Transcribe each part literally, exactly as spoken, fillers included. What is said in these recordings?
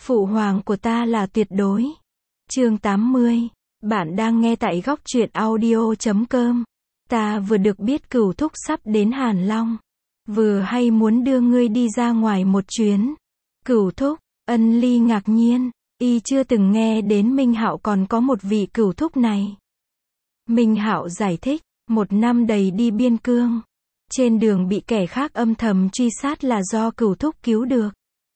Phụ hoàng của ta là tuyệt đối. Chương tám mươi. Bạn đang nghe tại góc truyện audio chấm com. Ta vừa được biết Cửu thúc sắp đến Hàn Long. Vừa hay muốn đưa ngươi đi ra ngoài một chuyến. Cửu thúc, Ân Ly ngạc nhiên, y chưa từng nghe đến Minh Hạo còn có một vị cửu thúc này. Minh Hạo giải thích, một năm đầy đi biên cương. Trên đường bị kẻ khác âm thầm truy sát là do Cửu thúc cứu được.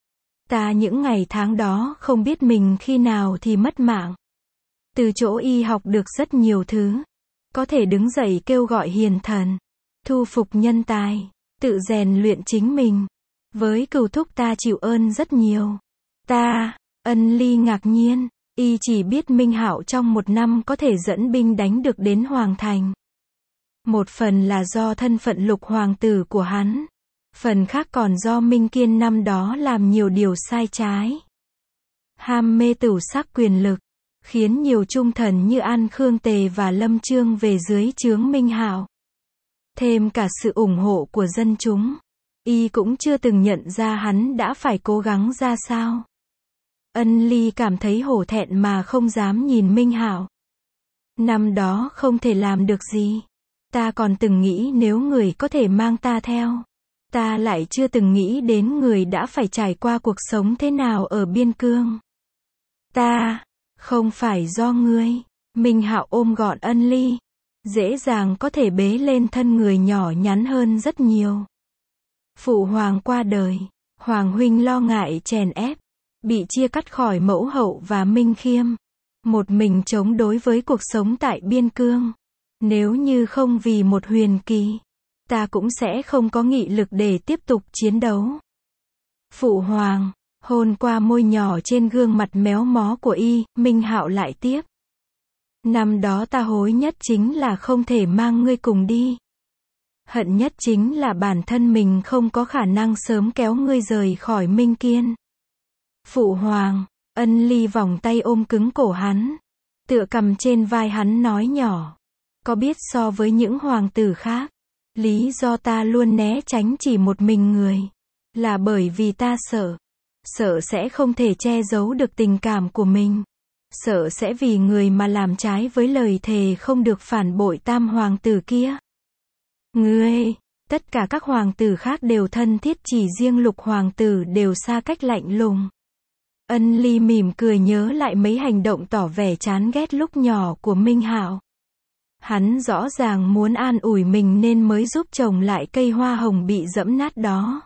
Ta những ngày tháng đó không biết mình khi nào thì mất mạng. Từ chỗ y học được rất nhiều thứ. Có thể đứng dậy kêu gọi hiền thần, thu phục nhân tài, tự rèn luyện chính mình. Với Cửu thúc ta chịu ơn rất nhiều. Ta, Ân Ly ngạc nhiên, y chỉ biết Minh Hạo trong một năm có thể dẫn binh đánh được đến Hoàng Thành. Một phần là do thân phận lục hoàng tử của hắn. Phần khác còn do Minh Kiên năm đó làm nhiều điều sai trái. Ham mê tửu sắc quyền lực, khiến nhiều trung thần như An Khương Tề và Lâm Chương về dưới trướng Minh Hạo. Thêm cả sự ủng hộ của dân chúng. Y cũng chưa từng nhận ra hắn đã phải cố gắng ra sao. Ân Ly cảm thấy hổ thẹn mà không dám nhìn Minh Hạo. Năm đó không thể làm được gì. Ta còn từng nghĩ nếu người có thể mang ta theo. Ta lại chưa từng nghĩ đến người đã phải trải qua cuộc sống thế nào ở biên cương. Ta, không phải do ngươi. Minh Hạo ôm gọn Ân Ly. Dễ dàng có thể bế lên thân người nhỏ nhắn hơn rất nhiều. Phụ hoàng qua đời. Hoàng huynh lo ngại chèn ép. Bị chia cắt khỏi mẫu hậu và Minh Khiêm. Một mình chống đối với cuộc sống tại biên cương. Nếu như không vì một Huyền Kỳ, ta cũng sẽ không có nghị lực để tiếp tục chiến đấu. Phụ hoàng, hôn qua môi nhỏ trên gương mặt méo mó của y, Minh Hạo lại tiếp. Năm đó ta hối nhất chính là không thể mang ngươi cùng đi. Hận nhất chính là bản thân mình không có khả năng sớm kéo ngươi rời khỏi Minh Kiên. Phụ hoàng, Ân Ly vòng tay ôm cứng cổ hắn, tựa cầm trên vai hắn nói nhỏ. Có biết so với những hoàng tử khác, lý do ta luôn né tránh chỉ một mình người, là bởi vì ta sợ. Sợ sẽ không thể che giấu được tình cảm của mình. Sợ sẽ vì người mà làm trái với lời thề không được phản bội tam hoàng tử kia. Ngươi, tất cả các hoàng tử khác đều thân thiết, chỉ riêng lục hoàng tử đều xa cách lạnh lùng. Ân Ly mỉm cười nhớ lại mấy hành động tỏ vẻ chán ghét lúc nhỏ của Minh Hạo. Hắn rõ ràng muốn an ủi mình nên mới giúp trồng lại cây hoa hồng bị dẫm nát đó.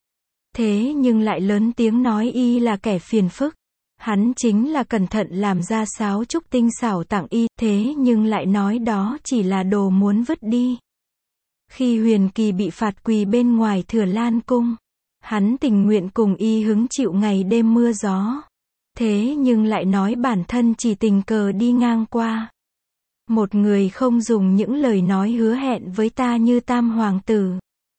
Thế nhưng lại lớn tiếng nói y là kẻ phiền phức. Hắn chính là cẩn thận làm ra sáo trúc tinh xảo tặng y, thế nhưng lại nói đó chỉ là đồ muốn vứt đi. Khi Huyền Kỳ bị phạt quỳ bên ngoài Thừa Lan Cung, hắn tình nguyện cùng y hứng chịu ngày đêm mưa gió. Thế nhưng lại nói bản thân chỉ tình cờ đi ngang qua. Một người không dùng những lời nói hứa hẹn với ta như tam hoàng tử.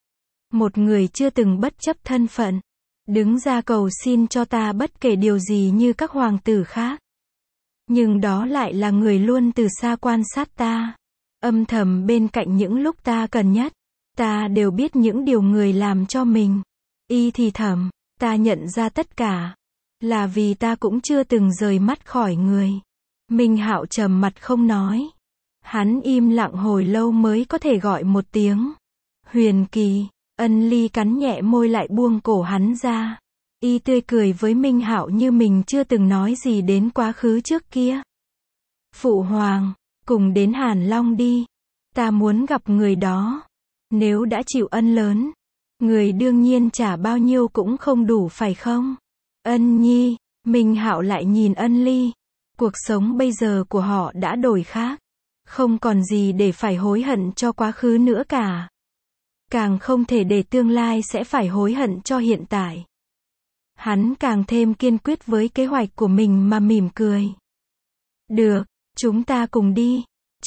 Một người chưa từng bất chấp thân phận, đứng ra cầu xin cho ta bất kể điều gì như các hoàng tử khác. Nhưng đó lại là người luôn từ xa quan sát ta, âm thầm bên cạnh những lúc ta cần nhất. Ta đều biết những điều người làm cho mình. Y thì thầm, ta nhận ra tất cả, là vì ta cũng chưa từng rời mắt khỏi người. Minh Hạo trầm mặt không nói. Hắn im lặng hồi lâu mới có thể gọi một tiếng. Huyền Kỳ. Ân Ly cắn nhẹ môi lại buông cổ hắn ra. Y tươi cười với Minh Hạo như mình chưa từng nói gì đến quá khứ trước kia. Phụ hoàng, cùng đến Hàn Long đi. Ta muốn gặp người đó. Nếu đã chịu ân lớn, người đương nhiên trả bao nhiêu cũng không đủ phải không? Ân Nhi. Minh Hạo lại nhìn Ân Ly. Cuộc sống bây giờ của họ đã đổi khác. Không còn gì để phải hối hận cho quá khứ nữa cả. Càng không thể để tương lai sẽ phải hối hận cho hiện tại. Hắn càng thêm kiên quyết với kế hoạch của mình mà mỉm cười. Được, chúng ta cùng đi.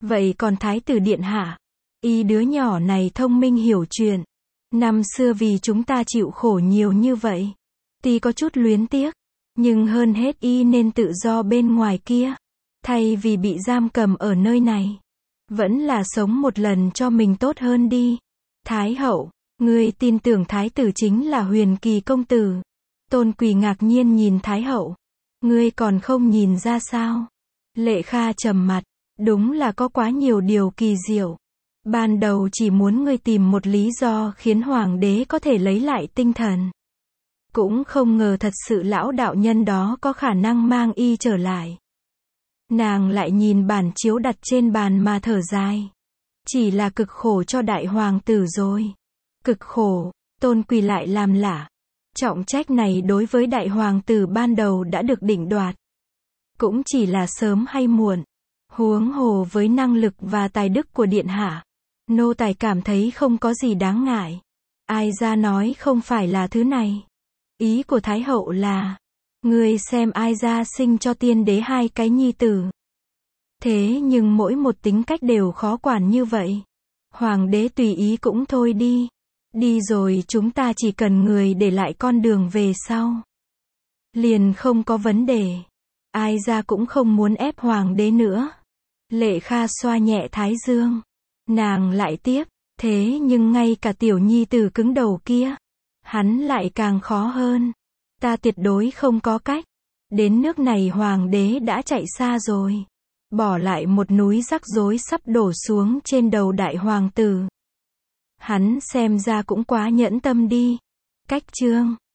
Vậy còn thái tử điện hạ? Y đứa nhỏ này thông minh hiểu chuyện. Năm xưa vì chúng ta chịu khổ nhiều như vậy. Tuy có chút luyến tiếc, nhưng hơn hết y nên tự do bên ngoài kia. Thay vì bị giam cầm ở nơi này. Vẫn là sống một lần cho mình tốt hơn đi. Thái hậu, ngươi tin tưởng thái tử chính là Huyền Kỳ công tử. Tôn Quỳ ngạc nhiên nhìn thái hậu. Ngươi còn không nhìn ra sao? Lệ Kha trầm mặt. Đúng là có quá nhiều điều kỳ diệu. Ban đầu chỉ muốn ngươi tìm một lý do khiến hoàng đế có thể lấy lại tinh thần. Cũng không ngờ thật sự lão đạo nhân đó có khả năng mang y trở lại. Nàng lại nhìn bản chiếu đặt trên bàn mà thở dài. Chỉ là cực khổ cho đại hoàng tử rồi. Cực khổ, Tôn Quỳ lại làm lạ. Trọng trách này đối với đại hoàng tử ban đầu đã được định đoạt. Cũng chỉ là sớm hay muộn. Huống hồ với năng lực và tài đức của điện hạ. Nô tài cảm thấy không có gì đáng ngại. Ai ra nói không phải là thứ này. Ý của Thái hậu là, ngươi xem ai ra sinh cho tiên đế hai cái nhi tử. Thế nhưng mỗi một tính cách đều khó quản như vậy. Hoàng đế tùy ý cũng thôi đi. Đi rồi chúng ta chỉ cần người để lại con đường về sau. Liền không có vấn đề. Ai ra cũng không muốn ép hoàng đế nữa. Lệ Kha xoa nhẹ thái dương. Nàng lại tiếp, thế nhưng ngay cả tiểu nhi tử cứng đầu kia. Hắn lại càng khó hơn. Ta tuyệt đối không có cách. Đến nước này hoàng đế đã chạy xa rồi. Bỏ lại một núi rắc rối sắp đổ xuống trên đầu đại hoàng tử. Hắn xem ra cũng quá nhẫn tâm đi. Cách chương